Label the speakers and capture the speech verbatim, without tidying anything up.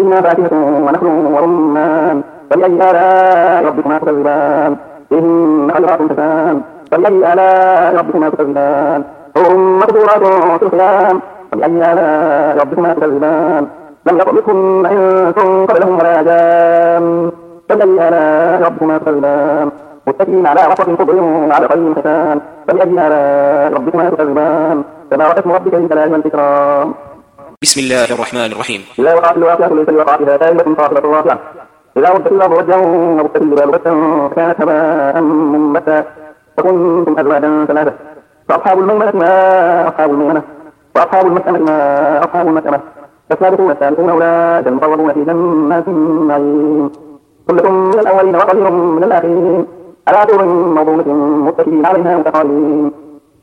Speaker 1: فيهما فاكهة ونخل ورمان فبأي آلاء ربكما تكذبان فيهن خيرات حسان فبأي آلاء ربكما تكذبان حور مقصورات في الخيام فبأي آلاء ربكما تكذبان لم يطمثهن إنس قبلهم ولا جان فبأي آلاء ربكما تكذبان متكئين على رفرف خضر وعبقري حسان فبأي آلاء ربكما تكذبان تبارك اسم ربك ذي الجلال والإكرام.
Speaker 2: بسم الله الرحمن الرحيم.
Speaker 1: إذا وقعت الواقعة ليس لوقعتها كائنة خافضة رافعة إذا رجت الأرض رجا وبست الجبال بسا فكانت هباء منبثا فكنتم أزواجا ثلاثة فأصحاب الميمنة ما أصحاب الميمنة وأصحاب المشأمة ما أصحاب المشأمة فالسابقون السابقون أولئك المقربون في جنات النعيم ثلة من الأولين وقليل من الآخرين على سرر موضونة متكئين عليها متقابلين